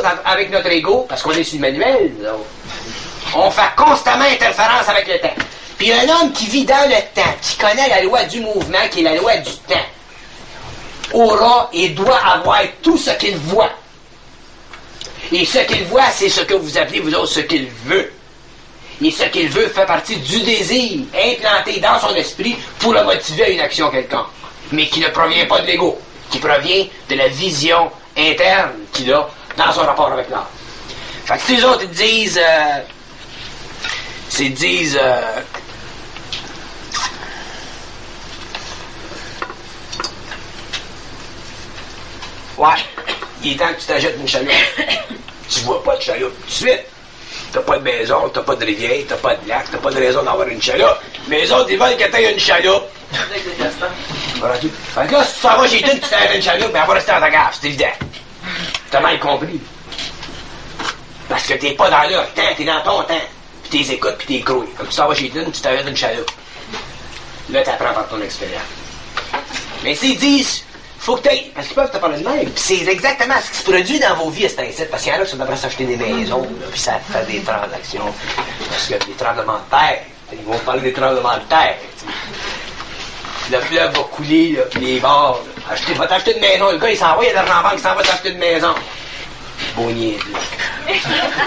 autres, avec notre ego, parce qu'on est sur le manuel, on fait constamment interférence avec le temps. Puis un homme qui vit dans le temps, qui connaît la loi du mouvement, qui est la loi du temps, aura et doit avoir tout ce qu'il voit. Et ce qu'il voit, c'est ce que vous appelez, vous autres, ce qu'il veut. Et ce qu'il veut fait partie du désir implanté dans son esprit pour le motiver à une action quelconque. Mais qui ne provient pas de l'ego, qui provient de la vision interne qu'il a dans son rapport avec l'art. Fait que si les autres ils disent... ouais, il est temps que tu t'achètes une chaloupe. Tu vois pas de chaloupe tout de suite. T'as pas de maison, t'as pas de rivière, t'as pas de lac, t'as pas de raison d'avoir une chaloupe. Mais les autres, ils veulent que t'aies une chaloupe. Fait que là, si tu s'en vas chez toi et tu t'achètes une chaloupe, ben elle va rester dans ta gaffe, c'est évident. T'as mal compris. Parce que t'es pas dans leur temps, t'es dans ton temps. Puis t'es écoutes, puis t'es grouilles. Comme tu t'en vas chez toi, tu t'achètes une chaloupe. Là, t'apprends par ton expérience. Mais s'ils disent... faut que t'ailles, parce qu'ils peuvent te parler de même. Puis c'est exactement ce qui se produit dans vos vies à cet incite. Parce qu'il y en a qui sont devraient s'acheter des maisons, là, puis ça fait des transactions. Parce qu'il y a des tremblements de terre. Ils vont parler des tremblements de terre. Le fleuve va couler, là, puis les bords. Va t'acheter une maison. Le gars, il s'en va, il y a de l'argent en banque, il s'en va t'acheter une maison. Beau niaise, là.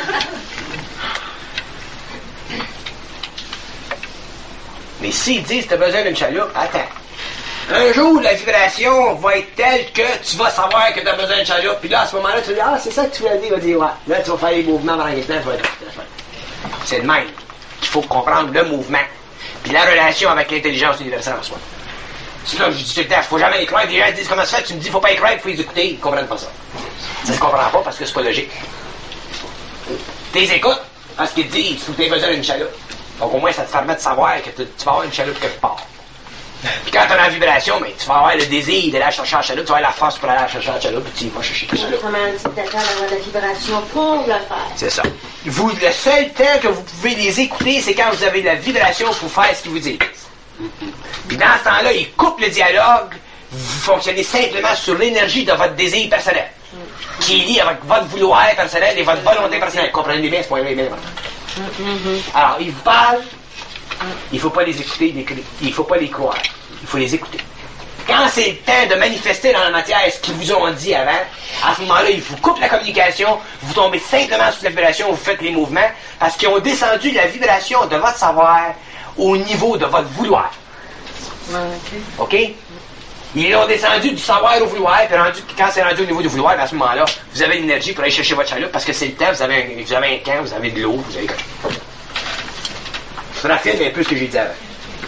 Mais s'ils disent que t'as besoin d'une chaloupe, attends. Un jour, la vibration va être telle que tu vas savoir que tu as besoin de chaloupe. Puis là, à ce moment-là, tu vas dire, ah, c'est ça que tu voulais dire. Il va dire, ouais. Là, tu vas faire les mouvements pendant quelques temps, tu vas être... C'est de même qu'il faut comprendre le mouvement. Puis la relation avec l'intelligence universelle en soi. C'est là que je dis tout le temps, faut jamais y croire. Les gens disent, comment ça fait? Tu me dis, faut pas y croire, il faut les écouter. Ils comprennent pas ça. Ils ne comprennent pas parce que c'est pas logique. Tu les écoutes parce qu'ils te disent, faut que tu aies besoin d'une chaloupe. Donc au moins, ça te permet de savoir que tu vas avoir une chaloupe quelque part. Puis quand tu as la vibration, mais tu vas avoir le désir d'aller chercher la chaloupe, tu vas avoir la force pour aller chercher la chaloupe, puis tu vas chercher la chaloupe. Comment d'avoir la vibration pour le faire. C'est ça. Vous, le seul temps que vous pouvez les écouter, c'est quand vous avez de la vibration pour faire ce qu'ils vous disent. Puis dans ce temps-là, ils coupent le dialogue, vous fonctionnez simplement sur l'énergie de votre désir personnel, qui est lié avec votre vouloir personnel et votre volonté personnelle. Comprenez bien ce point-là, bien important. Alors, ils vous parlent. Il ne faut pas les écouter, il ne faut pas les croire. Il faut les écouter. Quand c'est le temps de manifester dans la matière ce qu'ils vous ont dit avant, à ce moment-là, ils vous coupent la communication, vous tombez simplement sur la vibration, vous faites les mouvements, parce qu'ils ont descendu la vibration de votre savoir au niveau de votre vouloir. OK? Ils l'ont descendu du savoir au vouloir, puis quand c'est rendu au niveau du vouloir, à ce moment-là, vous avez l'énergie pour aller chercher votre chaloupe, parce que c'est le temps, vous avez un camp, vous avez de l'eau, vous avez quelque chose. Je raffine un peu ce que j'ai dit avant.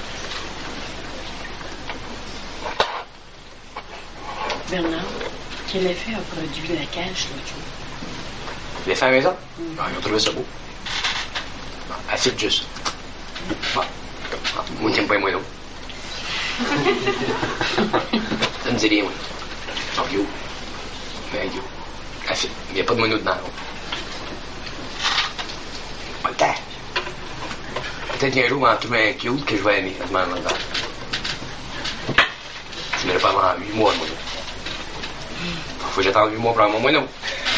Bernard, quel effet a produit la cache l'autre jour? L'effet à la maison? Ils ont trouvé ça beau. Assez juste. Moi, j'aime pas moins non. Ça me dit rien, moi. Oh, yo. Mais yo. Assez. Il n'y a pas de moineau dedans, non. Pas le temps. Peut-être qu'un jour, on va en trouver un cute que je vais aimer à ce moment-là. Je n'aurais pas avant 8 mois, moi. Faut que j'attende 8 mois pour avoir mon moineau.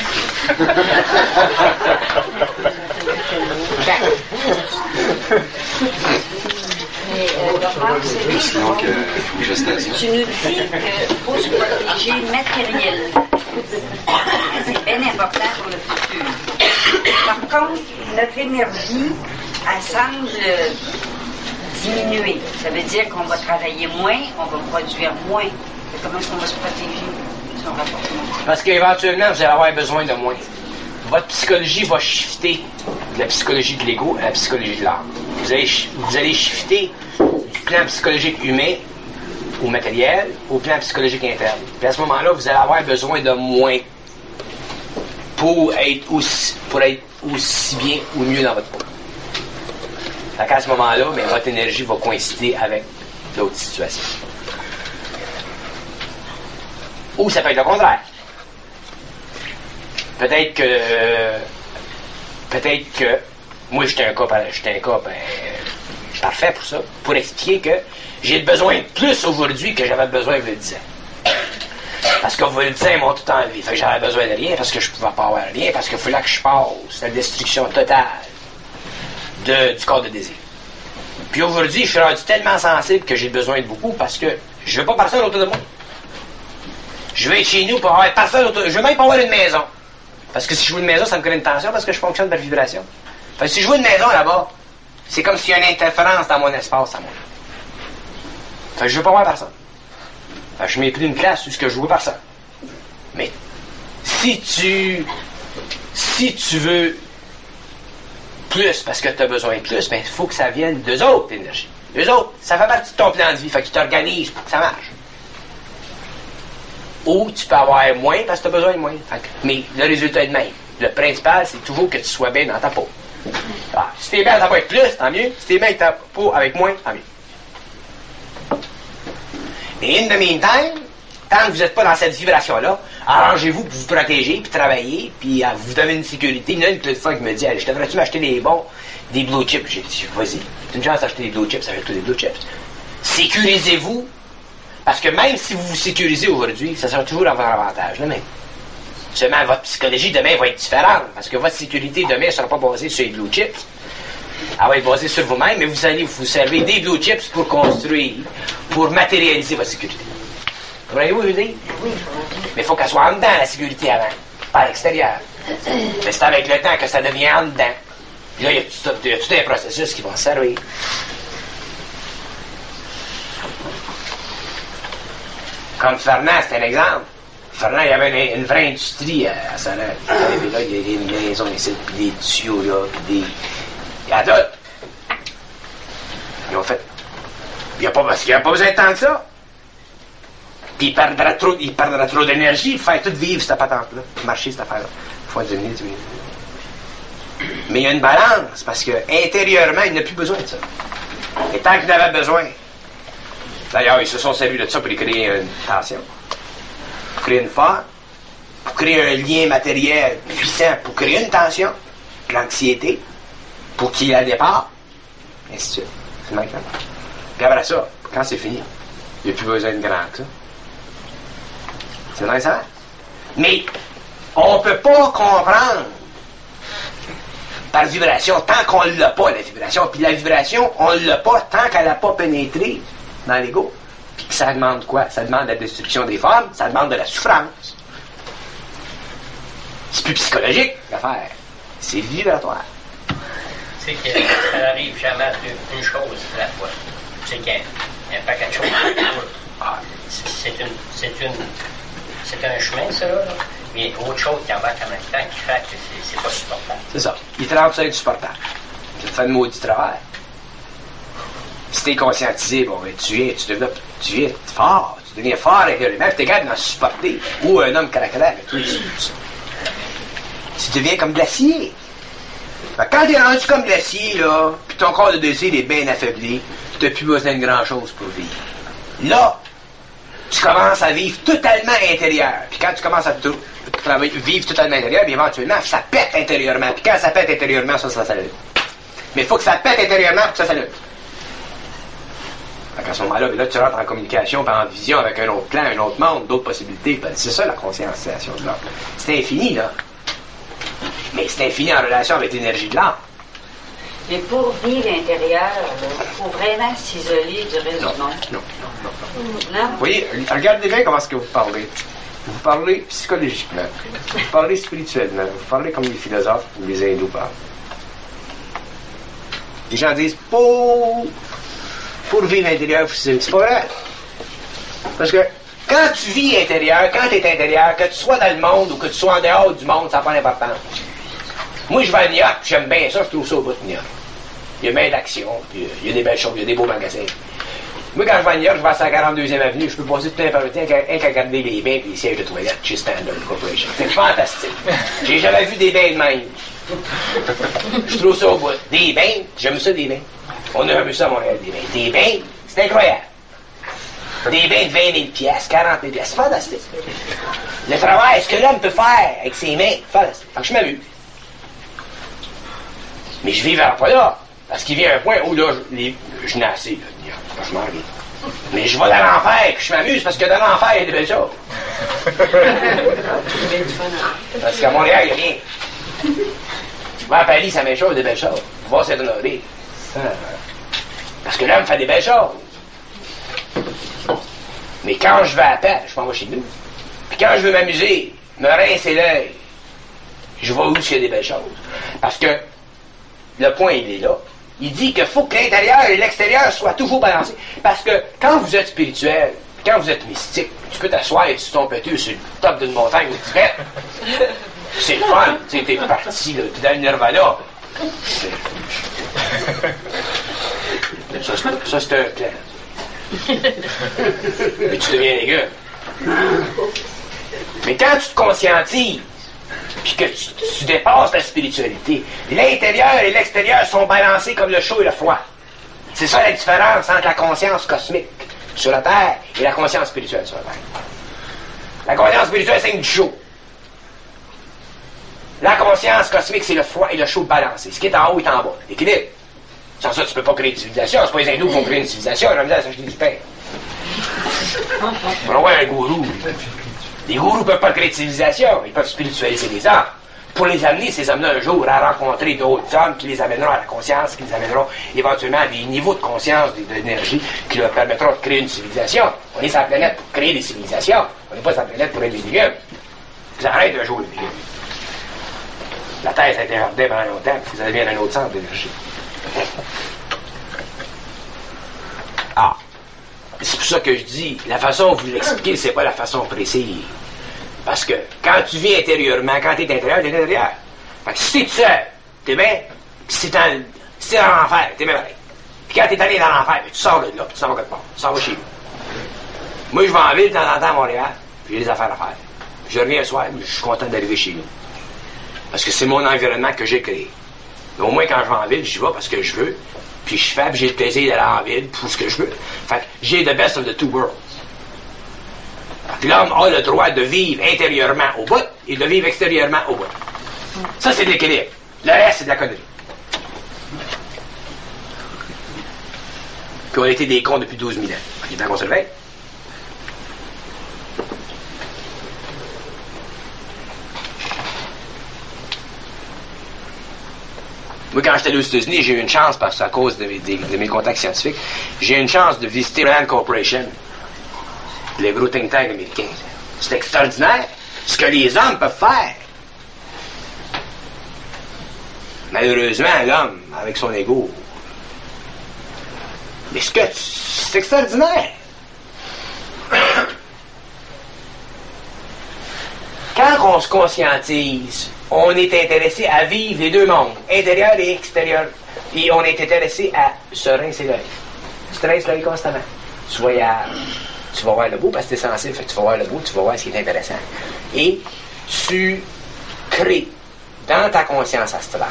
Sinon, il faut que gestation. Tu nous dis qu'il faut se protéger matériellement. C'est bien important pour le futur. Par contre, notre énergie, elle semble diminuer. Ça veut dire qu'on va travailler moins, on va produire moins. Comment est-ce qu'on va se protéger son rapportement? Parce qu'éventuellement, vous allez avoir besoin de moins. Votre psychologie va shifter de la psychologie de l'ego à la psychologie de l'âme. Vous allez shifter du plan psychologique humain ou matériel au plan psychologique interne. Puis à ce moment-là, vous allez avoir besoin de moins pour être aussi bien ou mieux dans votre peau. Fait qu'à ce moment-là, mais votre énergie va coïncider avec l'autre situation. Ou ça peut être le contraire. Peut-être que moi j'étais un cas parfait pour ça, pour expliquer que j'ai besoin de plus aujourd'hui que j'avais besoin il y a 10 ans. Parce que vous le dites, ils m'ont tout enlevé. Fait que j'avais besoin de rien, parce que je pouvais pas avoir rien, parce qu'il fallait que je passe la destruction totale du corps de désir. Puis aujourd'hui, je suis rendu tellement sensible que j'ai besoin de beaucoup, parce que je veux pas personne autour de moi. Je veux être chez nous pour avoir personne autour. Je veux même pas avoir une maison. Parce que si je veux une maison, ça me crée une tension, parce que je fonctionne par vibration. Fait que si je veux une maison là-bas, c'est comme s'il y a une interférence dans mon espace à moi. Fait que je veux pas voir personne. Fait que je m'ai pris une place où ce que je veux personne. Mais si tu veux plus parce que tu as besoin de plus, ben il faut que ça vienne d'eux autres, l'énergie. Eux autres, ça fait partie de ton plan de vie, fait qu'ils t'organisent pour que ça marche. Ou tu peux avoir moins parce que tu as besoin de moins. Mais le résultat est le même. Le principal, c'est toujours que tu sois bien dans ta peau. Ah, si t'es bien dans ta peau avec plus, tant mieux. Si t'es bien dans ta peau avec moins, tant mieux. Mais in the meantime, tant que vous n'êtes pas dans cette vibration-là, arrangez-vous pour vous protéger, puis travailler, puis vous donner une sécurité. Il y en a une petite fois qui me dit, je devrais-tu m'acheter des blue chips? J'ai dit, vas-y, c'est une chance d'acheter des blue chips, achète-toi des blue chips. Sécurisez-vous, parce que même si vous vous sécurisez aujourd'hui, ça sera toujours à votre avantage, là, même. Seulement, votre psychologie demain va être différente, parce que votre sécurité demain ne sera pas basée sur les blue chips. Elle va être basée sur vous-même, mais vous allez vous servir des blue chips pour construire, pour matérialiser votre sécurité. Comprenez-vous, je veux dire? Oui. Mais il faut qu'elle soit en dedans, la sécurité, avant, pas à l'extérieur. Mais c'est avec le temps que ça devient en dedans. Puis là, il y a tout un processus qui va se servir. Comme Fernand, c'est un exemple. Fernand, il y avait une vraie industrie à Sorel. Puis là, il y a des maisons ici, puis des tuyaux, là, puis des... Il y a d'autres. Ils ont fait... Parce qu'il n'y a pas besoin de tant que ça. Puis il perdra trop d'énergie, il fait tout vivre cette patente-là, marcher cette affaire-là. Il faut diminuer. Mais il y a une balance, parce que intérieurement, il n'a plus besoin de ça. Et tant qu'il en avait besoin... D'ailleurs, ils se sont servis de ça pour créer une tension, pour créer une force, pour créer un lien matériel puissant, pour créer une tension, l'anxiété, pour qu'il y ait un départ, et ainsi de suite. C'est manquant. Puis après ça, quand c'est fini, il n'y a plus besoin de grand que ça. C'est vrai, ça? Mais on ne peut pas comprendre par vibration tant qu'on ne l'a pas, la vibration. Puis la vibration, on ne l'a pas tant qu'elle n'a pas pénétré dans l'ego. Puis ça demande quoi? Ça demande la destruction des formes, ça demande de la souffrance. C'est plus psychologique, l'affaire. C'est vibratoire. C'est que ça n'arrive jamais une chose à la fois. C'est qu'il y a un paquet de choses. C'est un chemin, ça, là. Mais il y a autre chose qui embarque en même temps qui fait que c'est pas supportable. C'est ça. Il te rend ça insupportable. Ça te fait de maudit travail. Si t'es conscientisé, bon, ben, tu viens fort, tu deviens fort intérieurement, puis t'es capable d'en supporter. Ou un homme caractère, mais toi, tu deviens comme de l'acier. Quand t'es rendu comme de l'acier, là, puis ton corps de désir est bien affaibli, t'as plus besoin de grand-chose pour vivre. Là, tu commences à vivre totalement intérieur. Puis quand tu commences à vivre totalement intérieur, bien éventuellement, ça pète intérieurement. Puis quand ça pète intérieurement, ça s'allume. Mais il faut que ça pète intérieurement pour que ça s'allume. À ce moment-là, là, tu rentres en communication, en vision avec un autre plan, un autre monde, d'autres possibilités. C'est ça la conscientisation de l'âme. C'est infini, là. Mais c'est infini en relation avec l'énergie de l'âme. Mais pour vivre l'intérieur, il faut vraiment s'isoler du reste du monde. Non. Non? Vous voyez, regardez bien comment est-ce que vous parlez. Vous parlez psychologiquement, vous parlez spirituellement, vous parlez comme les philosophes ou les hindous parlent. Les gens disent, pour vivre l'intérieur, c'est pas vrai. Parce que quand tu vis intérieur, quand tu es intérieur, que tu sois dans le monde ou que tu sois en dehors du monde, ça n'a pas d'importance. Moi, je vais à New York, j'aime bien ça, je trouve ça au bout de New York. Il y a bien d'action, puis il y a des belles choses, il y a des beaux magasins. Moi, quand je vais à New York, je vais à 142e avenue, je peux passer tout un temps qu'à regarder les bains et les sièges de toilette chez Standard Corporation. C'est fantastique. J'ai jamais vu des bains de même. Je trouve ça au bout. Des bains, j'aime ça, des bains. On a vu ça à Montréal, des bains. Des bains, c'est incroyable. Des bains de 20 000 piastres, 40 000 piastres, c'est fantastique. Le travail, ce que l'homme peut faire avec ses mains, fantastique. Fait que je m'amuse. Mais je vivrai pas là. Parce qu'il vient un point où là, je n'ai assez, là. Je m'en vais. Mais je vais dans l'enfer, puis je m'amuse parce que dans l'enfer, il y a des belles choses. Parce qu'à Montréal, il n'y a rien. Tu vas à Paris, c'est la même chose, des belles choses. Tu vas Saint-Honoré. Parce que l'homme fait des belles choses. Mais quand je vais à Paris, je m'en vais chez nous. Puis quand je veux m'amuser, me rincer l'œil, je vois où il y a des belles choses. Parce que le point, il est là. Il dit qu'il faut que l'intérieur et l'extérieur soient toujours balancés. Parce que quand vous êtes spirituel, quand vous êtes mystique, tu peux t'asseoir sur ton péteux sur le top d'une montagne au Tibet. C'est le fun. Tu sais, t'es parti, là, t'es dans le nirvana. Ça, c'est un plan. Mais tu deviens légume. Mais quand tu te conscientises, puis que tu dépasses la spiritualité, l'intérieur et l'extérieur sont balancés comme le chaud et le froid. C'est ça la différence entre la conscience cosmique sur la Terre et la conscience spirituelle sur la Terre. La conscience spirituelle, c'est du chaud. La conscience cosmique, c'est le froid et le chaud balancé. Ce qui est en haut est en bas. Équilibre. Sans ça, tu peux pas créer de civilisation. C'est pas les hindous qui vont créer une civilisation. On va me dire, s'acheter du pain. On va voir un gourou. Les gourous ne peuvent pas créer de civilisation. Ils peuvent spiritualiser les hommes. Pour les amener, ces hommes-là, un jour, à rencontrer d'autres hommes qui les amèneront à la conscience, qui les amèneront éventuellement à des niveaux de conscience, d'énergie, qui leur permettront de créer une civilisation. On est sur la planète pour créer des civilisations. On n'est pas sur la planète pour être des légumes. Vous arrêtez un jour les légumes. La Terre, ça a été jardin pendant longtemps, puis vous allez bien un autre centre d'énergie. Ah. C'est pour ça que je dis, la façon dont vous l'expliquez, c'est pas la façon précise. Parce que quand tu vis intérieurement, quand tu es intérieur, t'es intérieur. Fait que si t'es tout seul, t'es bien. Puis si t'es dans l'enfer, t'es bien pareil. Puis quand t'es allé dans l'enfer, tu sors de là, puis tu s'en vas quelque part. Tu s'en vas chez nous. Moi, je vais en ville de temps en temps à Montréal, puis j'ai des affaires à faire. Je reviens le soir, mais je suis content d'arriver chez nous. Parce que c'est mon environnement que j'ai créé. Mais au moins, quand je vais en ville, j'y vais parce que je veux. Puis je fais, puis j'ai le plaisir d'aller en ville pour ce que je veux. Fait que j'ai the best of the two worlds. Fait que l'homme a le droit de vivre intérieurement au bout et de vivre extérieurement au bout. Ça, c'est de l'équilibre. Le reste, c'est de la connerie. Puis on a été des cons depuis 12 000 ans. Il est temps qu'on se réveille. Moi, quand j'étais allé aux États-Unis, j'ai eu une chance, parce que à cause de mes contacts scientifiques, j'ai eu une chance de visiter Rand Corporation, le gros think tank américain. C'est extraordinaire ce que les hommes peuvent faire. Malheureusement, l'homme, avec son ego. Mais c'est extraordinaire. Quand on se conscientise, on est intéressé à vivre les deux mondes, intérieur et extérieur. Et on est intéressé à se rincer l'œil. Tu te rinces l'œil constamment. Tu voyages. Tu vas voir le beau parce que t'es sensible, fait que tu vas voir le beau, tu vas voir ce qui est intéressant. Et tu crées dans ta conscience astrale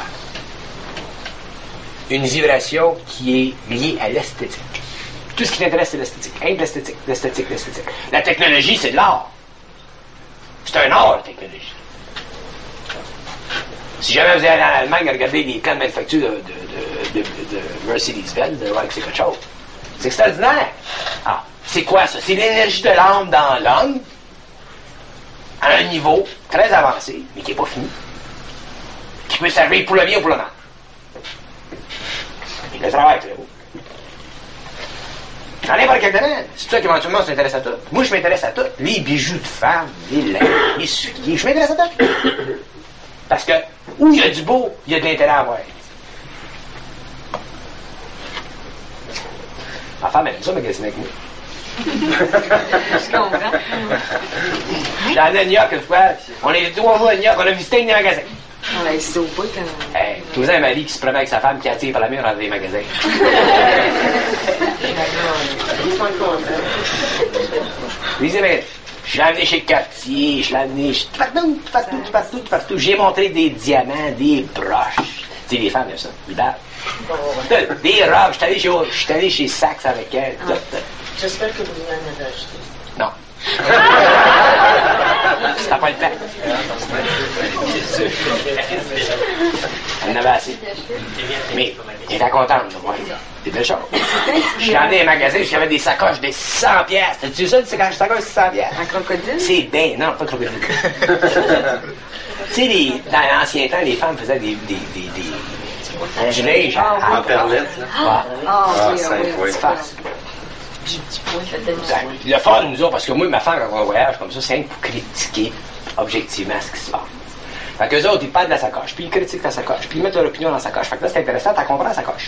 une vibration qui est liée à l'esthétique. Tout ce qui t'intéresse, c'est l'esthétique. Hein, l'esthétique, l'esthétique, l'esthétique. La technologie, c'est de l'art. C'est un art, la technologie. Si jamais vous allez en Allemagne à regarder les plans de manufacture de Mercedes-Benz, de voir que c'est quelque chose. C'est extraordinaire. Ah, c'est quoi ça? C'est l'énergie de l'âme dans l'homme à un niveau très avancé, mais qui n'est pas fini. Qui peut servir pour le bien ou pour le mal. Et le travail, c'est beau. Dans n'importe quel domaine. C'est pour ça qu'éventuellement on s'intéresse à tout. Moi, je m'intéresse à tout. Les bijoux de femmes, les lampes, les souliers, je m'intéresse à tout. Parce que, où il y a du beau, il y a de l'intérêt à voir. Ma femme, elle aime ça magasiner avec moi. Je comprends. J'étais allé à New York une fois. On est 3 mois à New York, on a visité un magasin. On a essayé au bout quand... Hey, tu un mari qui se promet avec sa femme qui attire par la mur dans des magasins. Je l'ai amené chez Cartier, je l'ai amené partout. J'ai montré des diamants, des broches. Tu sais, les femmes, il y a ça, ils bavent. Des robes, j'étais allé chez Saks avec elle. J'espère que vous en avez acheté. Non. T'as pas le temps. Elle en avait assez. Mais j'étais contente de voir des belles choses. Je suis allé dans les magasins, j'avais des sacoches de 600 piastres. T'as-tu ça, des sacoches de 600 piastres? Un crocodile? C'est bien, non, pas de crocodile. Tu sais, dans l'ancien temps, les femmes faisaient des gelées, genre. En perlette, là. Ah, simple, oui. C'est facile. Le fun, nous autres, parce que moi, ma femme, quand on voyage comme ça, c'est rien que pour critiquer objectivement ce qui se passe. Fait qu'eux autres, ils parlent de la sacoche, puis ils critiquent la sacoche, puis ils mettent leur opinion dans la sacoche. Fait que là, c'est intéressant, t'as compris la sacoche.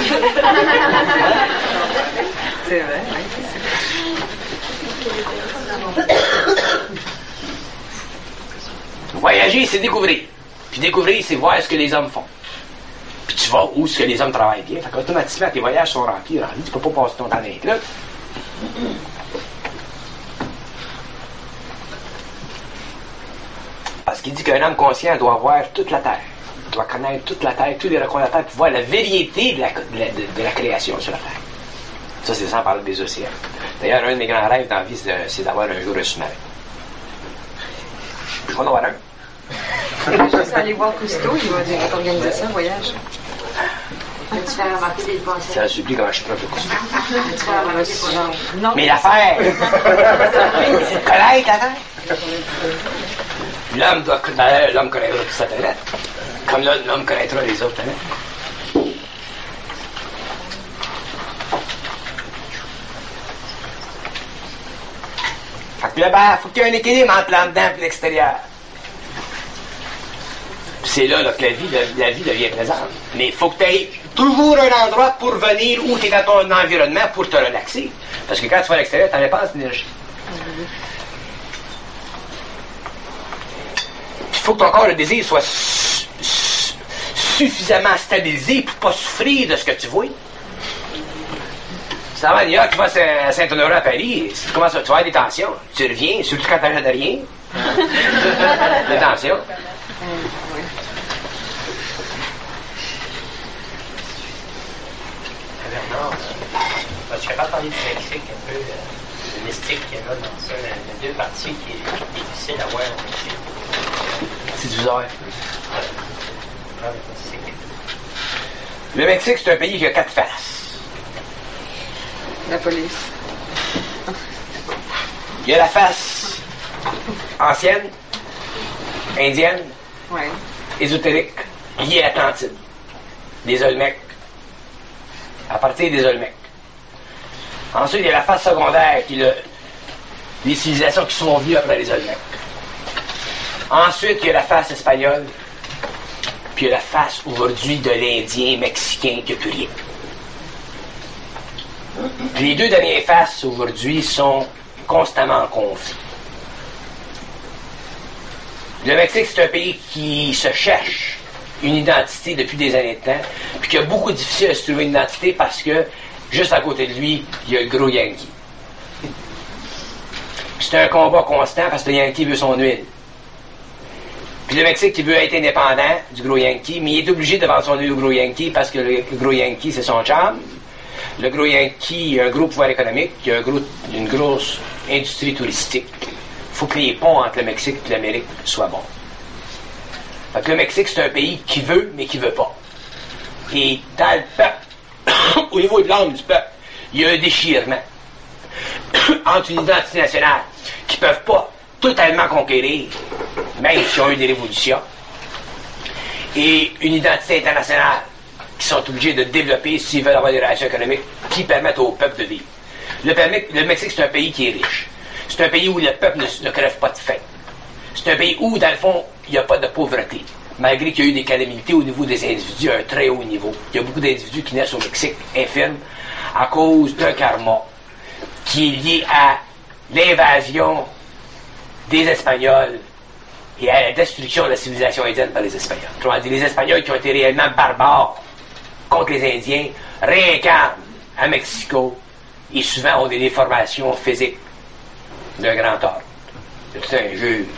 C'est vrai, Voyager, c'est découvrir. Puis découvrir, c'est voir ce que les hommes font. Puis tu vas où ce que les hommes travaillent bien. Fait qu'automatiquement, tes voyages sont remplis. Tu peux pas passer ton temps dans les clubs. Parce qu'il dit qu'un homme conscient doit voir toute la Terre. Il doit connaître toute la Terre, tous les recoins de la Terre, pour voir la vérité de la création sur la Terre. Ça, c'est sans parler des océans. D'ailleurs, un de mes grands rêves dans la vie, c'est d'avoir un jour un sous-marin. Je vais en avoir un. Juste aller voir Cousteau, il va organiser ça, un voyage. Tu fais remarquer des pensées. Ça supplie quand je suis proche de Cousteau. Tu fais remarquer pour l'homme. Non. Mais l'affaire, c'est de connaître la Terre. L'homme connaîtra toute sa planète. Comme l'homme connaîtra les autres planètes. Fait que là, ben, faut qu'il y ait un équilibre entre l'en-dedans et l'extérieur. C'est là que la vie devient plaisante. Mais il faut que tu aies toujours un endroit pour venir où tu es dans ton environnement pour te relaxer. Parce que quand tu vas à l'extérieur, tu en dépenses d'énergie. Il faut que ton corps, le désir, soit suffisamment stabilisé pour ne pas souffrir de ce que tu vois. Ça va à New York, tu vas à Saint-Honoré à Paris, tu commences à avoir des tensions. Tu reviens, surtout quand tu n'as de rien. Des tensions. Bernard, je n'avais pas parlé du Mexique un peu, le mystique qu'il y a là dans ça, la deux parties qui est difficile à voir au Mexique. C'est bizarre. Ouais, le Mexique. Le Mexique, c'est un pays qui a 4 faces. La police. Il y a la face ancienne, indienne, Ouais. ésotérique, liée à l'Atlantide, des Olmecs, à partir des Olmecs. Ensuite, il y a la face secondaire, qui est les civilisations qui sont venues après les Olmecs. Ensuite, il y a la face espagnole, puis il y a la face aujourd'hui de l'Indien mexicain qui n'a plus rien. Les deux dernières faces aujourd'hui sont constamment en conflit. Le Mexique, c'est un pays qui se cherche une identité depuis des années de temps, puis qui a beaucoup de difficile à se trouver une identité parce que, juste à côté de lui, il y a le gros Yankee. C'est un combat constant parce que le Yankee veut son huile. Puis le Mexique qui veut être indépendant du gros Yankee, mais il est obligé de vendre son huile au gros Yankee parce que le gros Yankee, c'est son chum. Le gros Yankee a un gros pouvoir économique, il a une grosse industrie touristique. Il faut que les ponts entre le Mexique et l'Amérique soient bons. Fait que le Mexique, c'est un pays qui veut, mais qui veut pas. Et dans le peuple, au niveau de l'âme du peuple, il y a un déchirement entre une identité nationale qui ne peuvent pas totalement conquérir, même s'ils ont eu des révolutions, et une identité internationale qui sont obligés de développer s'ils veulent avoir des relations économiques qui permettent au peuple de vivre. Le Mexique, c'est un pays qui est riche. C'est un pays où le peuple ne crève pas de faim. C'est un pays où, dans le fond, il n'y a pas de pauvreté. Malgré qu'il y a eu des calamités au niveau des individus à un très haut niveau. Il y a beaucoup d'individus qui naissent au Mexique infirmes à cause d'un karma qui est lié à l'invasion des Espagnols et à la destruction de la civilisation indienne par les Espagnols. Autrement dit, les Espagnols qui ont été réellement barbares contre les Indiens réincarnent à Mexico et souvent ont des déformations physiques d'un grand ordre. C'est tout un jeu.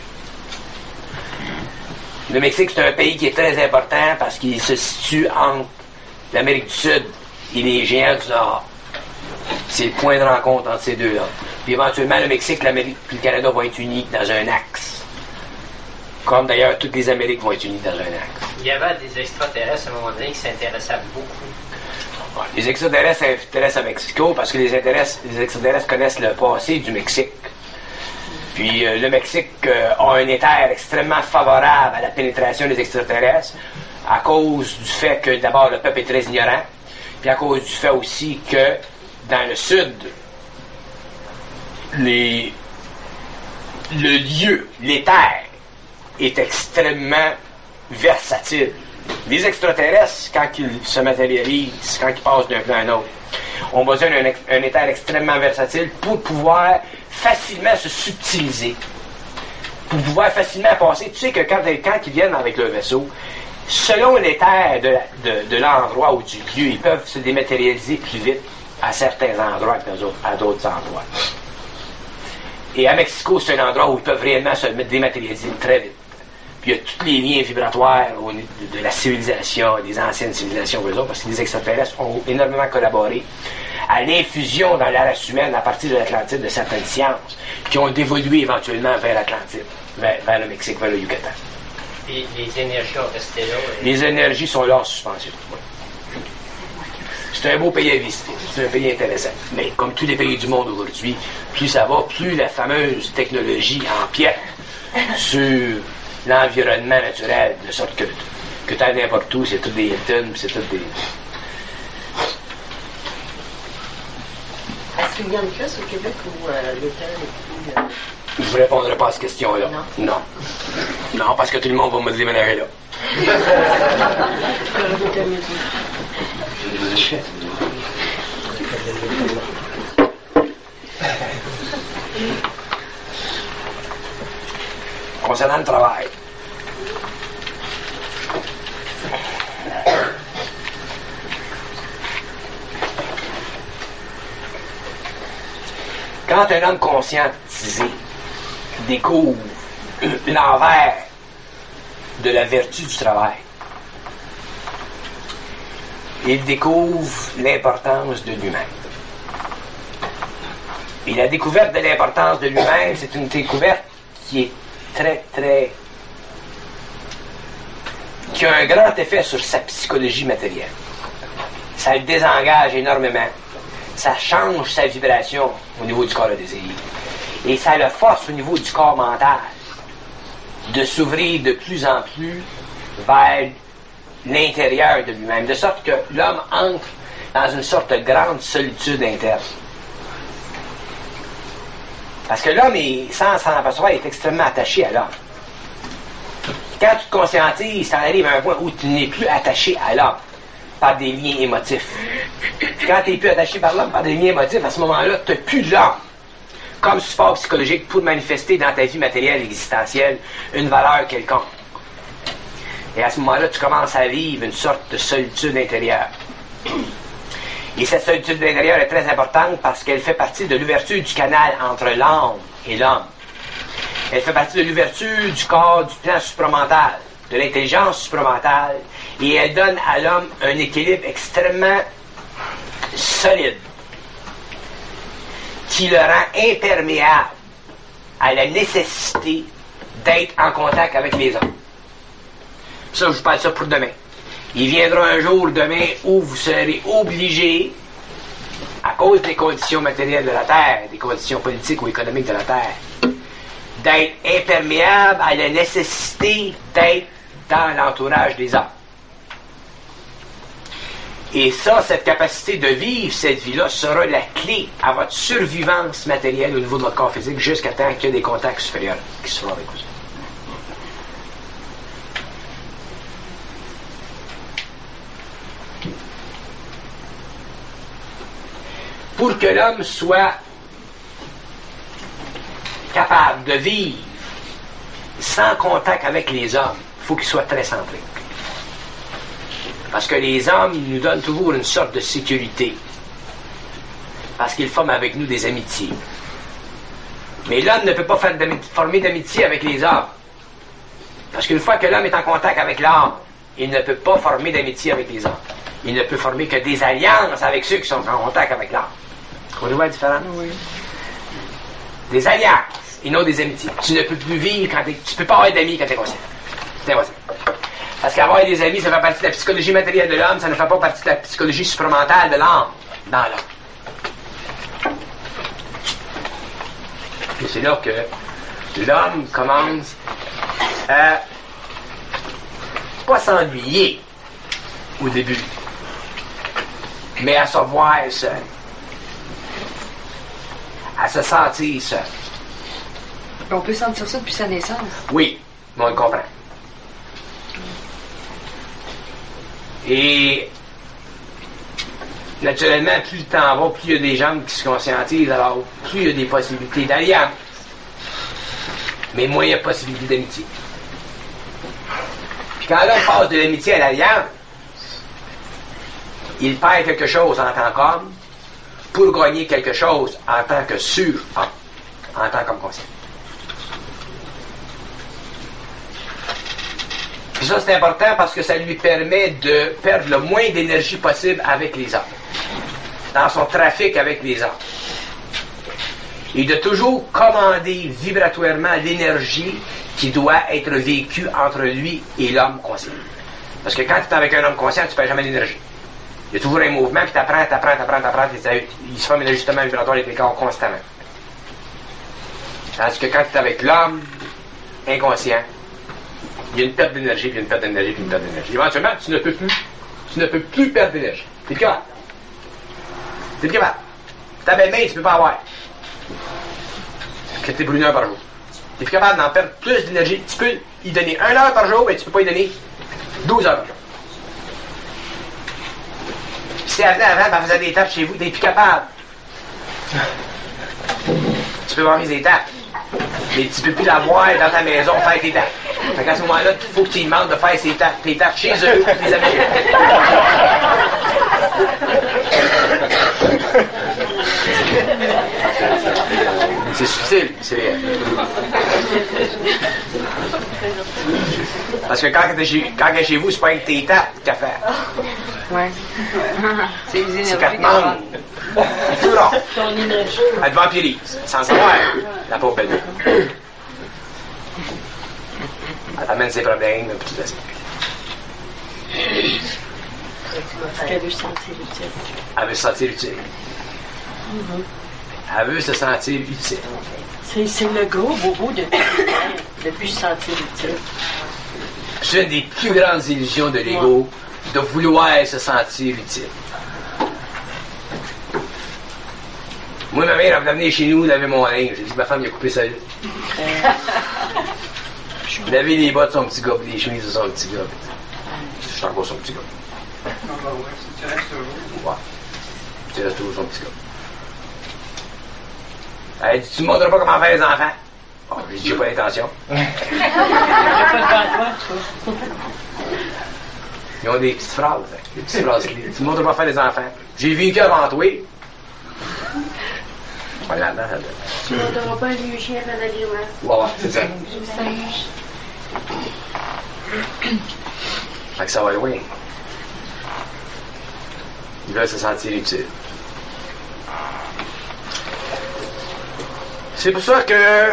Le Mexique, c'est un pays qui est très important parce qu'il se situe entre l'Amérique du Sud et les géants du Nord. C'est le point de rencontre entre ces deux-là. Puis éventuellement, le Mexique, l'Amérique et le Canada vont être unis dans un axe Comme d'ailleurs toutes les Amériques vont être unies dans un axe. Il y avait des extraterrestres à un moment donné qui s'intéressaient beaucoup. Les extraterrestres s'intéressent à Mexico parce que les extraterrestres connaissent le passé du Mexique. Puis le Mexique a un éther extrêmement favorable à la pénétration des extraterrestres à cause du fait que d'abord le peuple est très ignorant, puis à cause du fait aussi que dans le sud, le lieu, l'éther, est extrêmement versatile. Les extraterrestres, quand ils se matérialisent, quand ils passent d'un plan à un autre, ont besoin d'un éther extrêmement versatile pour pouvoir facilement se subtiliser, pour pouvoir facilement passer. Tu sais que quand ils viennent avec leur vaisseau, selon l'éther de l'endroit ou du lieu, ils peuvent se dématérialiser plus vite à certains endroits qu'à d'autres endroits. Et à Mexico, c'est un endroit où ils peuvent réellement se dématérialiser très vite. Puis il y a tous les liens vibratoires de la civilisation, des anciennes civilisations, parce que les extraterrestres ont énormément collaboré à l'infusion dans la race humaine à partir de l'Atlantide de certaines sciences qui ont évolué éventuellement vers l'Atlantide, vers le Mexique, vers le Yucatan. Et les énergies ont resté là. Les énergies sont là en suspension. Oui. C'est un beau pays à visiter. C'est un pays intéressant. Mais comme tous les pays du monde aujourd'hui, plus ça va, plus la fameuse technologie empiète sur l'environnement naturel, de sorte que tu ailles n'importe où, c'est tout des Hilton, c'est tout des... Est-ce qu'il y a une classe au Québec où l'hôtel est plus... Je ne vous répondrai pas à cette question-là. Non. Non, parce que tout le monde va me déménager là. Concernant le travail. Quand un homme conscientisé découvre l'envers de la vertu du travail, il découvre l'importance de lui-même. Et la découverte de l'importance de lui-même, c'est une découverte qui est qui a un grand effet sur sa psychologie matérielle. Ça le désengage énormément. Ça change sa vibration au niveau du corps de désir. Et ça le force au niveau du corps mental de s'ouvrir de plus en plus vers l'intérieur de lui-même, de sorte que l'homme entre dans une sorte de grande solitude interne. Parce que l'homme, sans s'en apercevoir, est extrêmement attaché à l'homme. Quand tu te conscientises, tu arrives à un point où tu n'es plus attaché à l'homme par des liens émotifs. Quand tu n'es plus attaché par l'homme par des liens émotifs, à ce moment-là, tu n'as plus l'homme comme support psychologique pour manifester dans ta vie matérielle existentielle une valeur quelconque. Et à ce moment-là, tu commences à vivre une sorte de solitude intérieure. Et cette solitude intérieure est très importante parce qu'elle fait partie de l'ouverture du canal entre l'âme et l'homme. Elle fait partie de l'ouverture du corps, du plan supramental, de l'intelligence supramentale, et elle donne à l'homme un équilibre extrêmement solide qui le rend imperméable à la nécessité d'être en contact avec les hommes. Ça, je vous parle ça pour demain. Il viendra un jour demain où vous serez obligés, à cause des conditions matérielles de la Terre, des conditions politiques ou économiques de la Terre, d'être imperméable à la nécessité d'être dans l'entourage des hommes. Et ça, cette capacité de vivre cette vie-là sera la clé à votre survivance matérielle au niveau de votre corps physique jusqu'à temps qu'il y ait des contacts supérieurs qui se feront avec vous. Pour que l'homme soit capable de vivre sans contact avec les hommes, il faut qu'il soit très centrique. Parce que les hommes nous donnent toujours une sorte de sécurité. Parce qu'ils forment avec nous des amitiés. Mais l'homme ne peut pas former d'amitié avec les hommes. Parce qu'une fois que l'homme est en contact avec l'homme, il ne peut pas former d'amitié avec les hommes. Il ne peut former que des alliances avec ceux qui sont en contact avec l'homme. Comprenez-vous la différence? Oui. Des alliances et non des amitiés. Tu ne peux plus vivre tu peux pas avoir d'amis quand tu es conscient. C'est impossible. Parce qu'avoir des amis, ça fait partie de la psychologie matérielle de l'homme, ça ne fait pas partie de la psychologie supramentale de l'âme, dans l'homme. Et c'est là que l'homme commence à pas s'ennuyer au début, mais à se voir seul, à se sentir seul. On peut sentir ça depuis sa naissance. Oui, mais on le comprend. Et naturellement, plus le temps va, plus il y a des gens qui se conscientisent, alors plus il y a des possibilités d'alliance. Mais moins il y a possibilité d'amitié. Puis quand l'homme passe de l'amitié à l'alliance, il perd quelque chose en tant qu'homme pour gagner quelque chose en tant que sur-homme, en tant qu'homme conscient. Puis ça, c'est important parce que ça lui permet de perdre le moins d'énergie possible avec les autres, dans son trafic avec les autres. Et de toujours commander vibratoirement l'énergie qui doit être vécue entre lui et l'homme conscient. Parce que quand tu es avec un homme conscient, tu ne perds jamais d'énergie. Il y a toujours un mouvement, puis tu apprends, il se fait un ajustement vibratoire avec les corps constamment. Tandis que quand tu es avec l'homme inconscient, il y a une perte d'énergie, puis une perte d'énergie, puis une perte d'énergie. Éventuellement, tu ne peux plus perdre d'énergie. T'es plus capable. T'es plus capable. Ta belle-mère, tu ne peux pas avoir. Que t'es pour 1 heure par jour. T'es plus capable d'en perdre plus d'énergie. Tu peux y donner 1 heure par jour, mais tu ne peux pas y donner 12 heures par jour. Si elle venait avant, elle faisait des tapes chez vous, t'es plus capable. Tu peux voir des tapes. Mais tu ne peux plus la voir dans ta maison faire tes tapes. Fait qu'à ce moment-là, il faut que tu lui demandes de faire tes tapes chez eux, les amis. C'est subtil, c'est vrai. Parce que quand elle est chez vous, c'est pas avec tes tapes qu'elle fait. Ouais. C'est qu'elle te demande. Tout long. Elle te vampirise, sans savoir, la pauvre belle. Elle t'amène ses problèmes, puis tout ça. Elle veut se sentir utile. Elle veut se sentir utile. Elle veut se sentir utile. C'est le gros bobo de plus se sentir utile. C'est une des plus grandes illusions de l'ego, de vouloir se sentir utile. Moi, ma mère, elle venait venir chez nous, laver mon linge. J'ai dit, ma femme, il a coupé ça. Laver les bas de son petit gars, les chemises de son petit gars. Je suis encore son petit gars. Ouais. Tu restes toujours son petit gars. Elle dit, tu ne me montres pas comment faire les enfants? Bon, j'ai dit, j'ai pas l'intention. Ils ont des petites phrases, des petites phrases clés. Tu ne me montres pas faire les enfants. J'ai vécu avant toi. Voilà, là, tu ne monteras pas un vieux chien faire la grimace. Ouais, c'est ça. Fait que ça va loin. Ils veulent se sentir utiles. C'est pour ça que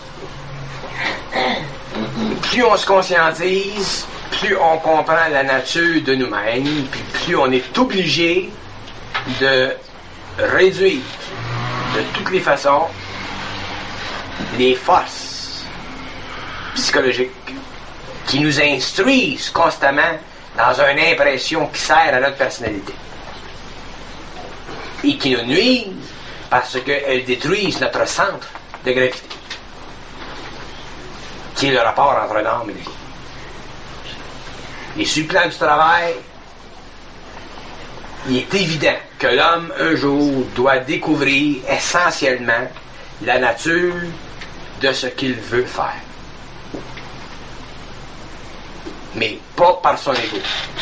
plus on se conscientise, plus on comprend la nature de nous-mêmes, puis plus on est obligé de réduire de toutes les façons les forces psychologiques qui nous instruisent constamment dans une impression qui sert à notre personnalité et qui nous nuisent parce qu'elles détruisent notre centre de gravité, qui est le rapport entre l'âme et l'ego. Et sur le plan du travail, il est évident que l'homme, un jour, doit découvrir essentiellement la nature de ce qu'il veut faire. Mais pas par son ego.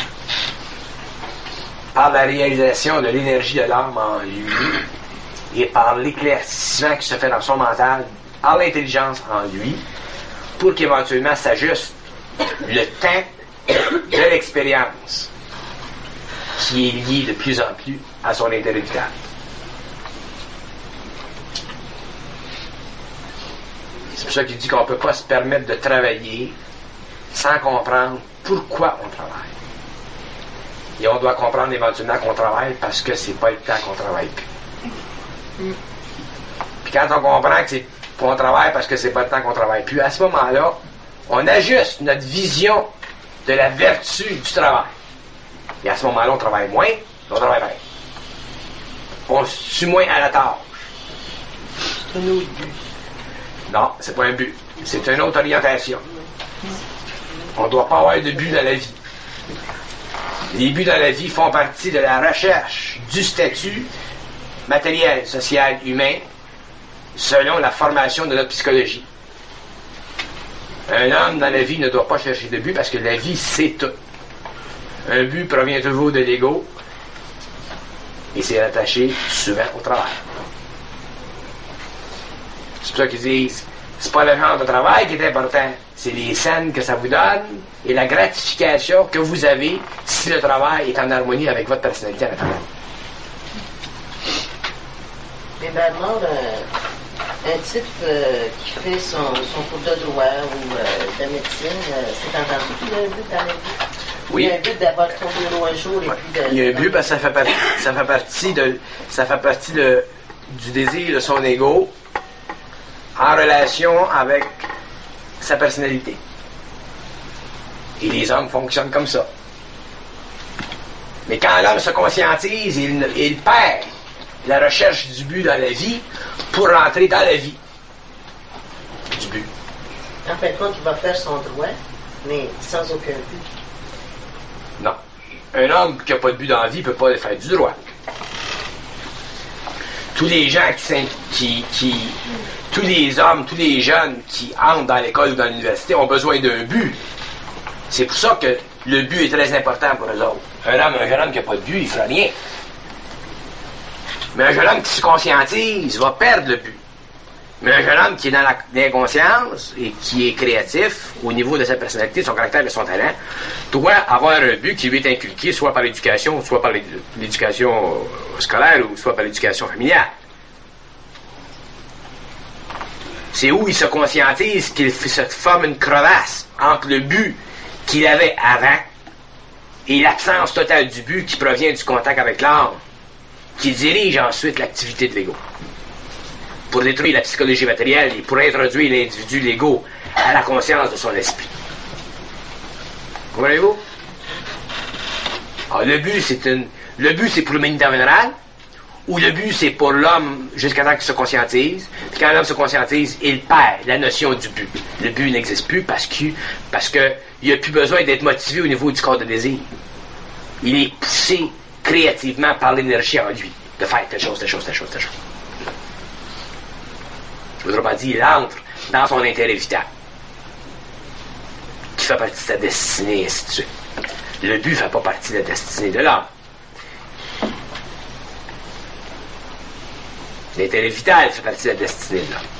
Par la réalisation de l'énergie de l'âme en lui et par l'éclaircissement qui se fait dans son mental, par l'intelligence en lui, pour qu'éventuellement s'ajuste le temps de l'expérience qui est lié de plus en plus à son intérêt vital. pour ça qu'il dit qu'on ne peut pas se permettre de travailler sans comprendre pourquoi on travaille. Et on doit comprendre éventuellement qu'on travaille parce que c'est pas le temps qu'on travaille plus. Puis quand on comprend que qu'on travaille parce que c'est pas le temps qu'on travaille plus, à ce moment-là, on ajuste notre vision de la vertu du travail. Et à ce moment-là, on travaille moins, on travaille bien. On se tue moins à la tâche. C'est un autre but. Non, c'est pas un but. C'est une autre orientation. On ne doit pas avoir de but dans la vie. Les buts dans la vie font partie de la recherche du statut matériel, social, humain, selon la formation de notre psychologie. Un homme dans la vie ne doit pas chercher de but parce que la vie, c'est tout. Un but provient toujours de l'ego et c'est attaché souvent au travail. C'est pour ça qu'ils disent, c'est pas le genre de travail qui est important, c'est les scènes que ça vous donne et la gratification que vous avez si le travail est en harmonie avec votre personnalité à l'intérieur. Mais Bernard, un type qui fait son cours de droit ou de médecine, c'est entendu qu'il y a un but dans la vie? Oui. Il y a un but d'avoir son bureau un jour et puis de... Il y a un but parce que ça fait partie du désir de son ego en relation avec sa personnalité. Et les hommes fonctionnent comme ça. Mais quand l'homme se conscientise, il perd la recherche du but dans la vie pour rentrer dans la vie du but. En fin de compte, il va faire son droit, mais sans aucun but. Non. Un homme qui n'a pas de but dans la vie ne peut pas faire du droit. Tous les gens tous les hommes, tous les jeunes qui entrent dans l'école ou dans l'université ont besoin d'un but. C'est pour ça que le but est très important pour eux autres. Un jeune homme qui n'a pas de but, il ne fera rien. Mais un jeune homme qui se conscientise va perdre le but. Mais un jeune homme qui est dans l'inconscience et qui est créatif au niveau de sa personnalité, de son caractère et de son talent, doit avoir un but qui lui est inculqué soit par l'éducation, soit par l'éducation scolaire ou soit par l'éducation familiale. C'est où il se conscientise qu'il se forme une crevasse entre le but qu'il avait avant et l'absence totale du but qui provient du contact avec l'âme, qui dirige ensuite l'activité de l'ego. Pour détruire la psychologie matérielle et pour introduire l'individu, l'ego, à la conscience de son esprit. Comprenez-vous? Alors, le but, c'est pour l'humanité en général, ou le but, c'est pour l'homme jusqu'à temps qu'il se conscientise. Puis quand l'homme se conscientise, il perd la notion du but. Le but n'existe plus parce qu'il n'a plus besoin d'être motivé au niveau du corps de désir. Il est poussé créativement par l'énergie en lui de faire telle chose, telle chose, telle chose, telle chose. Autrement dit, il entre dans son intérêt vital, qui fait partie de sa destinée, et ainsi de suite. Le but ne fait pas partie de la destinée de l'homme. L'intérêt vital fait partie de la destinée de l'homme.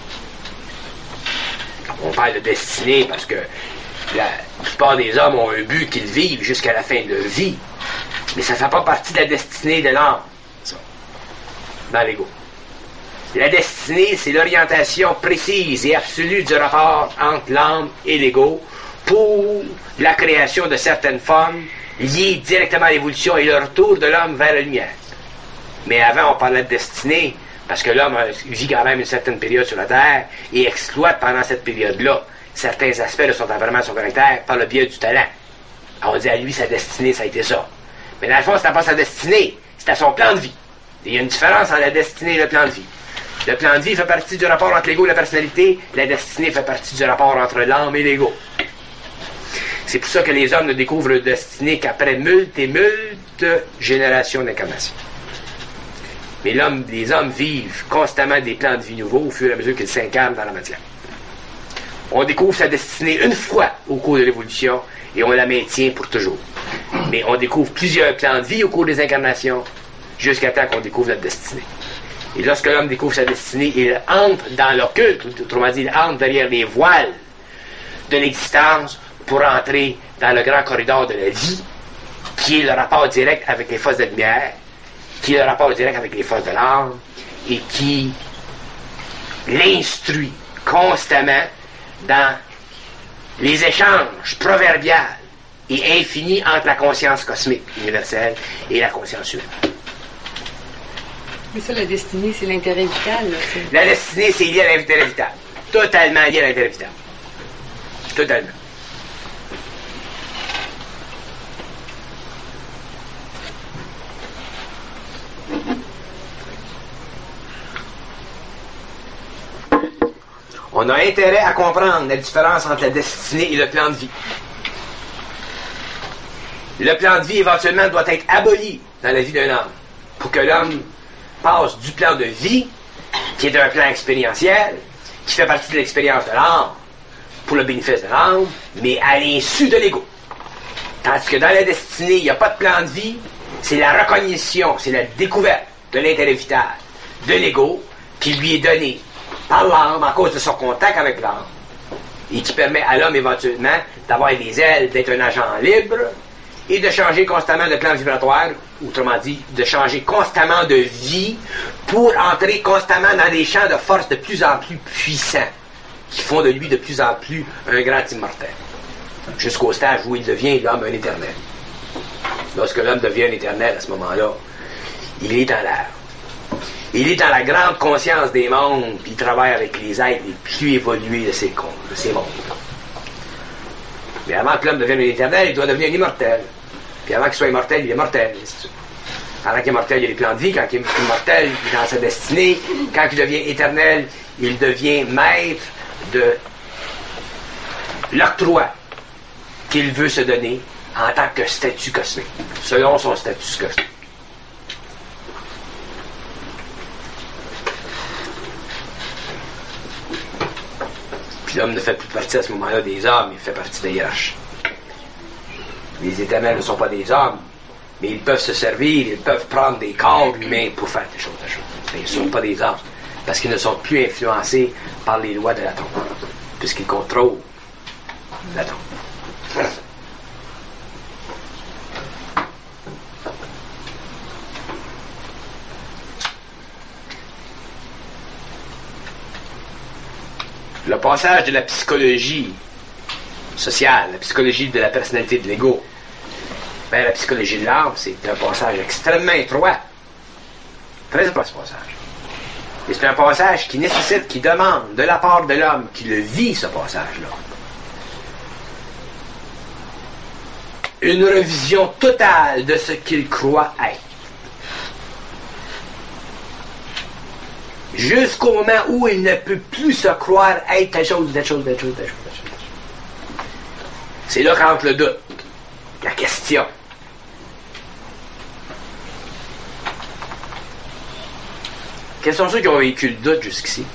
On parle de destinée parce que la plupart des hommes ont un but qu'ils vivent jusqu'à la fin de leur vie. Mais ça ne fait pas partie de la destinée de l'âme, ça, dans l'ego. La destinée, c'est l'orientation précise et absolue du rapport entre l'âme et l'ego pour la création de certaines formes liées directement à l'évolution et le retour de l'homme vers la lumière. Mais avant, on parlait de destinée parce que l'homme vit quand même une certaine période sur la Terre et exploite pendant cette période-là certains aspects de son tempérament, de son caractère par le biais du talent. Alors on dit à lui, sa destinée, ça a été ça. Mais dans le fond, c'était pas sa destinée, c'était son plan de vie. Et il y a une différence entre la destinée et le plan de vie. Le plan de vie fait partie du rapport entre l'ego et la personnalité. La destinée fait partie du rapport entre l'âme et l'ego. C'est pour ça que les hommes ne découvrent leur destinée qu'après moult et moult générations d'incarnation. Mais les hommes vivent constamment des plans de vie nouveaux au fur et à mesure qu'ils s'incarnent dans la matière. On découvre sa destinée une fois au cours de l'évolution et on la maintient pour toujours. Mais on découvre plusieurs plans de vie au cours des incarnations jusqu'à temps qu'on découvre notre destinée. Et lorsque l'homme découvre sa destinée, il entre dans l'occulte, autrement dit, il entre derrière les voiles de l'existence pour entrer dans le grand corridor de la vie, qui est le rapport direct avec les forces de la lumière, qui est le rapport direct avec les forces de l'âme, et qui l'instruit constamment dans les échanges proverbiaux et infinis entre la conscience cosmique universelle et la conscience humaine. Mais ça, la destinée, c'est l'intérêt vital. Là, la destinée, c'est lié à l'intérêt vital. Totalement lié à l'intérêt vital. Totalement. On a intérêt à comprendre la différence entre la destinée et le plan de vie. Le plan de vie, éventuellement, doit être aboli dans la vie d'un homme pour que l'homme passe du plan de vie, qui est un plan expérientiel, qui fait partie de l'expérience de l'âme, pour le bénéfice de l'âme, mais à l'insu de l'ego. Tandis que dans la destinée, il n'y a pas de plan de vie, c'est la recognition, c'est la découverte de l'intérêt vital de l'ego qui lui est donné par l'âme à cause de son contact avec l'âme et qui permet à l'homme éventuellement d'avoir des ailes, d'être un agent libre et de changer constamment de plan vibratoire, autrement dit, de changer constamment de vie pour entrer constamment dans des champs de force de plus en plus puissants qui font de lui de plus en plus un grand immortel. Jusqu'au stage où il devient l'homme un éternel. Lorsque l'homme devient un éternel, à ce moment-là, il est dans l'air. Il est dans la grande conscience des mondes, puis il travaille avec les êtres les plus évolués de ces mondes. Mais avant que l'homme devienne un éternel, il doit devenir un immortel. Puis avant qu'il soit immortel, il est mortel. Avant qu'il est mortel, il y a les plans de vie. Quand il est immortel, il est dans sa destinée. Quand il devient éternel, il devient maître de l'octroi qu'il veut se donner en tant que statut cosmique, selon son statut cosmique. Puis l'homme ne fait plus partie à ce moment-là des hommes, il fait partie des hiérarchies. Les éternels ne sont pas des hommes, mais ils peuvent se servir, ils peuvent prendre des corps humains pour faire des choses. Ils ne sont pas des hommes, parce qu'ils ne sont plus influencés par les lois de l'atome, puisqu'ils contrôlent l'atome. Le passage de la psychologie sociale, la psychologie de la personnalité de l'ego, vers la psychologie de l'âme, c'est un passage extrêmement étroit. Très étroit, ce passage. Et c'est un passage qui nécessite, qui demande de la part de l'homme qui le vit, ce passage-là, une revision totale de ce qu'il croit être. Jusqu'au moment où il ne peut plus se croire être telle chose, telle chose, telle chose, telle chose, telle chose. C'est là qu'entre le doute, la question. Quels sont ceux qui ont vécu le doute jusqu'ici?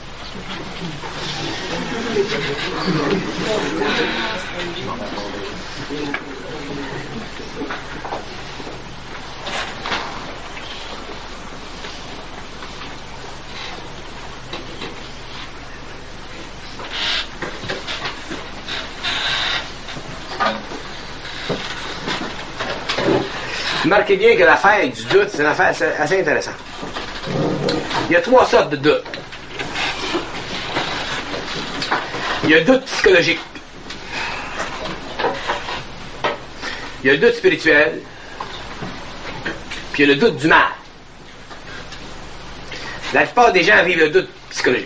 Remarquez bien que l'affaire du doute, c'est une affaire assez intéressante. Il y a 3 sortes de doutes. Il y a le doute psychologique. Il y a le doute spirituel. Puis il y a le doute du mal. La plupart des gens vivent le doute psychologique.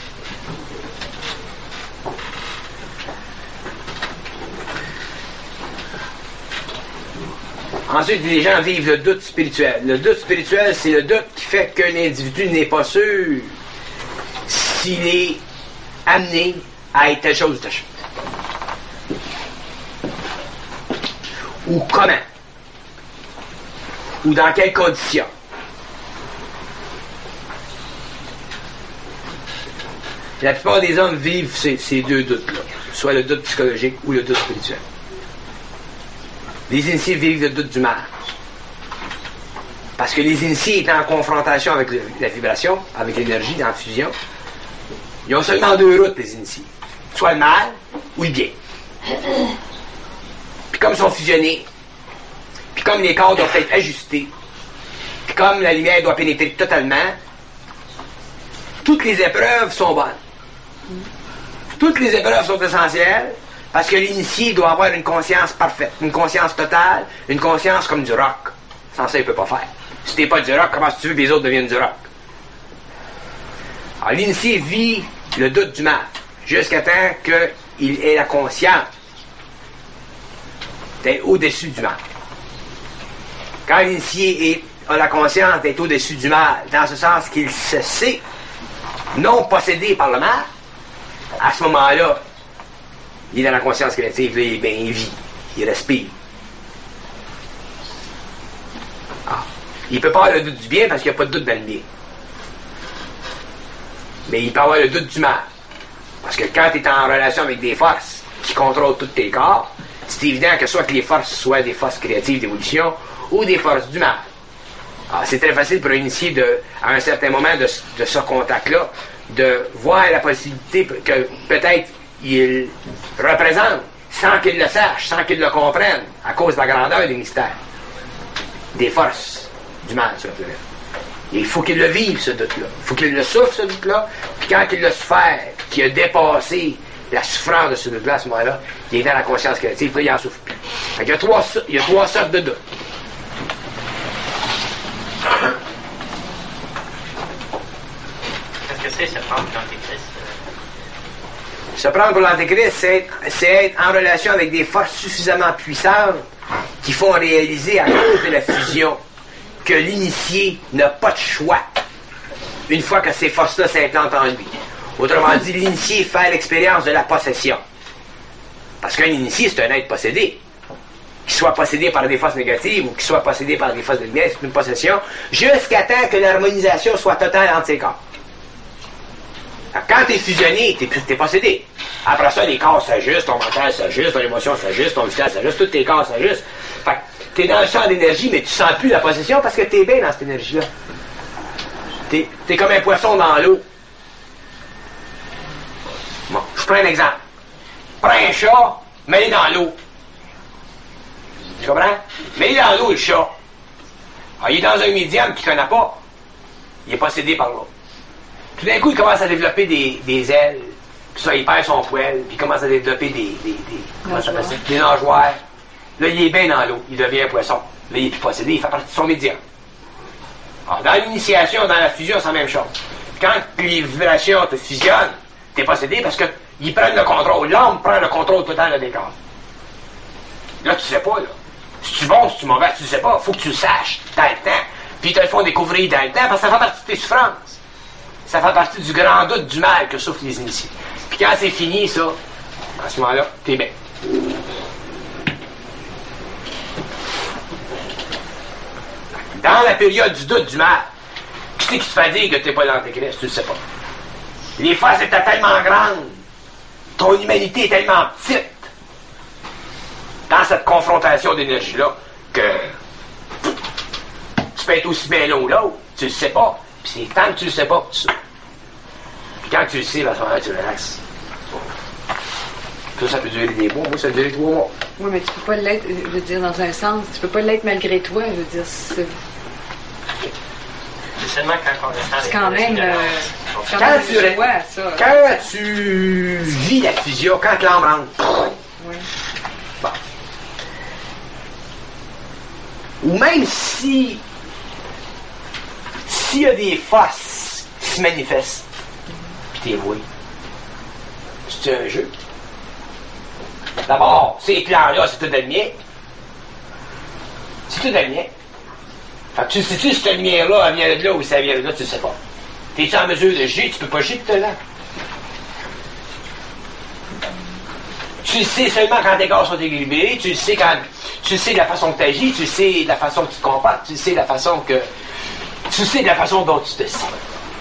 Ensuite, les gens vivent le doute spirituel. Le doute spirituel, c'est le doute qui fait qu'un individu n'est pas sûr s'il est amené à être telle chose ou telle chose. Ou comment. Ou dans quelles conditions. La plupart des hommes vivent ces 2 doutes-là. Soit le doute psychologique ou le doute spirituel. Les initiés vivent le doute du mal. Parce que les initiés étant en confrontation avec la vibration, avec l'énergie, en fusion, ils ont seulement 2 routes, les initiés. Soit le mal ou le bien. Puis comme ils sont fusionnés, puis comme les corps doivent être ajustés, puis comme la lumière doit pénétrer totalement, toutes les épreuves sont bonnes. toutes les épreuves sont essentielles parce que l'initié doit avoir une conscience parfaite, une conscience totale, une conscience comme du roc. Sans ça, il ne peut pas faire. Si tu n'es pas du roc, comment tu veux que les autres deviennent du roc? Alors, l'initié vit le doute du mal jusqu'à temps qu'il ait la conscience d'être au-dessus du mal. Quand l'initié a la conscience d'être au-dessus du mal, dans ce sens qu'il se sait non possédé par le mal, à ce moment-là, il est dans la conscience créative, là, il vit, il respire. Il ne peut pas avoir le doute du bien parce qu'il n'y a pas de doute dans le bien. Mais il peut avoir le doute du mal. Parce que quand tu es en relation avec des forces qui contrôlent tous tes corps, c'est évident que soit que les forces soient des forces créatives d'évolution ou des forces du mal. Alors, c'est très facile pour un initié, à un certain moment de ce contact-là, de voir la possibilité que peut-être il représente, sans qu'il le sache, sans qu'il le comprenne, à cause de la grandeur des mystères, des forces du mal sur la planète. Et il faut qu'il le vive, ce doute-là. Il faut qu'il le souffre, ce doute-là. Puis quand il l'a souffert, qu'il a dépassé la souffrance de ce doute-là, à ce moment-là, il est dans la conscience créative, puis il n'en souffre plus. Fait qu'il y a trois sortes de doutes. Qu'est-ce que c'est, se prendre pour l'Antéchrist? Se prendre pour l'Antéchrist, c'est être en relation avec des forces suffisamment puissantes qui font réaliser, à cause de la fusion, que l'initié n'a pas de choix une fois que ces forces-là s'implantent en lui. Autrement dit, l'initié fait l'expérience de la possession. Parce qu'un initié, c'est un être possédé. Qu'il soit possédé par des forces négatives ou qu'il soit possédé par des forces de lumière, c'est une possession, jusqu'à temps que l'harmonisation soit totale entre ses corps. Alors, quand tu es fusionné, tu es possédé. Après ça, les corps s'ajustent, ton mental s'ajuste, ton émotion s'ajuste, ton visage s'ajuste, tous tes corps s'ajustent. Fait que tu es dans le champ d'énergie, mais tu sens plus la possession parce que tu es bien dans cette énergie-là. Tu es comme un poisson dans l'eau. Bon, je prends un exemple. Prends un chat, mets-le dans l'eau. Tu comprends? Mets-le dans l'eau, le chat. Alors, il est dans un médium qu'il ne connaît pas. Il est possédé par l'autre. Tout d'un coup, il commence à développer des ailes. Puis ça, il perd son poil. Puis il commence à développer des nageoires. Là, il est bien dans l'eau. Il devient un poisson. Là, il est plus possédé. Il fait partie de son médium. Alors, dans l'initiation, dans la fusion, c'est la même chose. Quand les vibrations te fusionnent, tu es possédé parce qu'ils prennent le contrôle. L'âme prend le contrôle total de tes corps. Là, tu sais pas, là. Si tu es bon, si tu es mauvais, tu ne sais pas. Il faut que tu le saches dans le temps. Puis ils te le font découvrir dans le temps parce que ça fait partie de tes souffrances. Ça fait partie du grand doute du mal que souffrent les initiés. Puis quand c'est fini, ça, à ce moment-là, t'es bien. Dans la période du doute du mal, qui c'est qui te fait dire que t'es pas l'Antéchrist? Tu le sais pas. Les forces étaient tellement grandes, ton humanité est tellement petite, dans cette confrontation d'énergie-là, que tu peux être aussi bien l'un ou l'autre, tu le sais pas. Puis c'est tant que tu le sais pas, ça. Puis quand tu le sais, à ce moment-là, tu relaxes. Ça peut durer des mois. Moi, ça a duré 3 mois. Oui, mais tu peux pas l'être, je veux dire, dans un sens. Tu peux pas l'être malgré toi, je veux dire. C'est seulement quand on descend. C'est quand même quand tu vis la fusion, quand l'âme rentre. Oui. Bon. Ou même s'il y a des forces qui se manifestent, puis t'es voué, c'est un jeu. D'abord, ces plans-là, c'est tout de mien. C'est tout de mien. Fait que tu sais-tu si cette lumière-là, elle vient de là ou ça vient de là, tu ne sais pas. T'es-tu en mesure de juger? Tu peux pas juger tout là. Tu le sais seulement quand tes corps sont équilibrés, tu le sais de la façon que tu agis, tu le sais de la façon que tu te comportes, tu le sais de la façon dont tu te sens.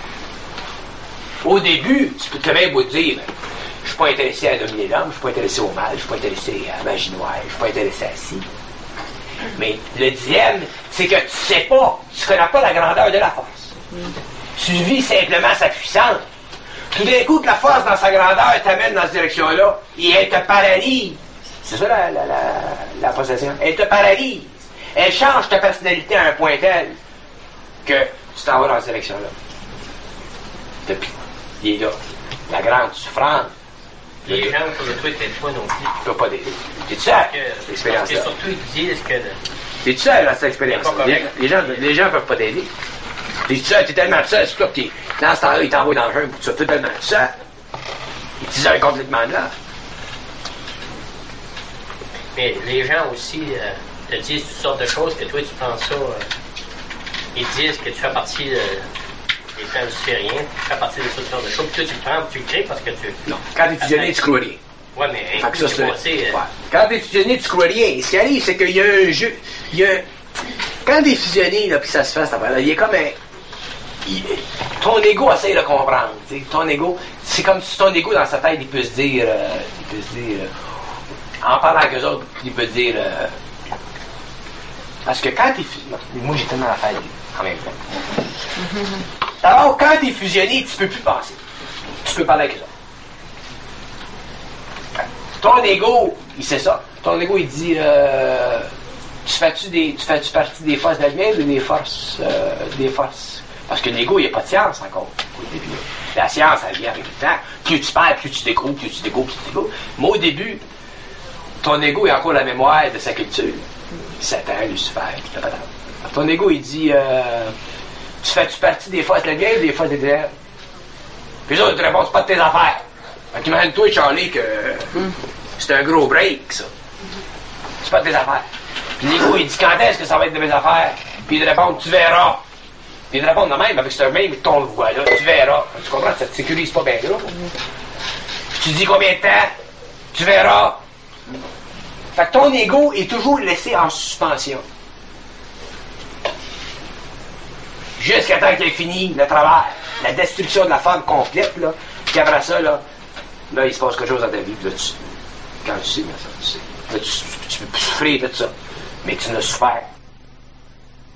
Au début, tu peux te même vous dire, je suis pas intéressé à dominer l'homme, je suis pas intéressé au mal, je suis pas intéressé à la magie noire, je suis pas intéressé à ci. Mais le dixième, c'est que tu sais pas, tu connais pas la grandeur de la force. Tu vis simplement sa puissance. Tout d'un coup, que la force dans sa grandeur t'amène dans cette direction-là, et elle te paralyse. C'est ça la possession. Elle te paralyse. Elle change ta personnalité à un point tel que tu t'en vas dans cette direction-là. Depuis, il est là. La grande souffrance les gens autour de toi t'aident pas non plus. Tu peux pas t'aider. T'es-tu seul, cette Parce que expérience-là? surtout, ils disent que T'es-tu seul dans cette expérience-là? Les gens peuvent pas t'aider. T'es-tu seul, t'es tellement seul, c'est toi que t'es. Dans ce temps-là, ils t'envoient dans le jeu pour que tu sois totalement seul. Ils t'isolent complètement de là. mais les gens aussi te disent toutes sortes de choses que toi, tu penses ça. Ils disent que tu fais partie des plans lucifériens, tu fais partie de toutes sortes de choses, puis toi, tu le prends, tu le crées parce que tu. Non. Quand t'es fusionné, tu crois rien. Ouais, mais Fait que ça, c'est. passé. Ouais. Quand t'es fusionné, tu crois rien. Ce qui arrive, c'est qu'il y a un jeu. Quand t'es fusionné, là, puis ça se fait, cette affaire-là, il y a comme un. Ton ego essaie de comprendre. T'sais. Ton ego, c'est comme si ton ego dans sa tête, il peut se dire. En parlant avec eux autres, il peut dire. Parce que quand t'es fusionné. Moi, j'ai tellement à faire en même temps. Alors, quand t'es fusionné, tu peux plus penser. Tu peux parler avec eux autres. Ton ego, il sait ça. Ton ego, il dit tu fais-tu partie des forces de la lumière ou des forces? Parce que l'ego, il n'y a pas de science encore. Au début. La science, elle vient avec le temps. Plus tu perds, plus tu découvres, plus tu découvres. Mais au début, ton ego a encore la mémoire de sa culture. Satan, Lucifer, tout le patente. Ton ego, il dit tu fais-tu partie des forces de la lumière ou des forces des ténèbres? Puis les autres, ils te répondent, c'est pas de tes affaires. Fait qu'imagine-toi, Charlie, que c'est un gros break, ça. C'est pas de tes affaires. Puis l'ego, il dit, quand est-ce que ça va être de mes affaires? Puis il te répond, tu verras. Puis il te répond de même, avec ce même ton de voix-là, tu verras. Tu comprends? Ça te sécurise pas bien gros. Puis tu dis combien de temps? Tu verras. Fait que ton ego est toujours laissé en suspension. Jusqu'à temps qu'il ait fini le travail, la destruction de la forme complète, là, puis après ça, là, il se passe quelque chose dans ta vie, là, quand tu sais, là, tu sais. Là, tu peux plus souffrir de ça, mais tu l'as souffert.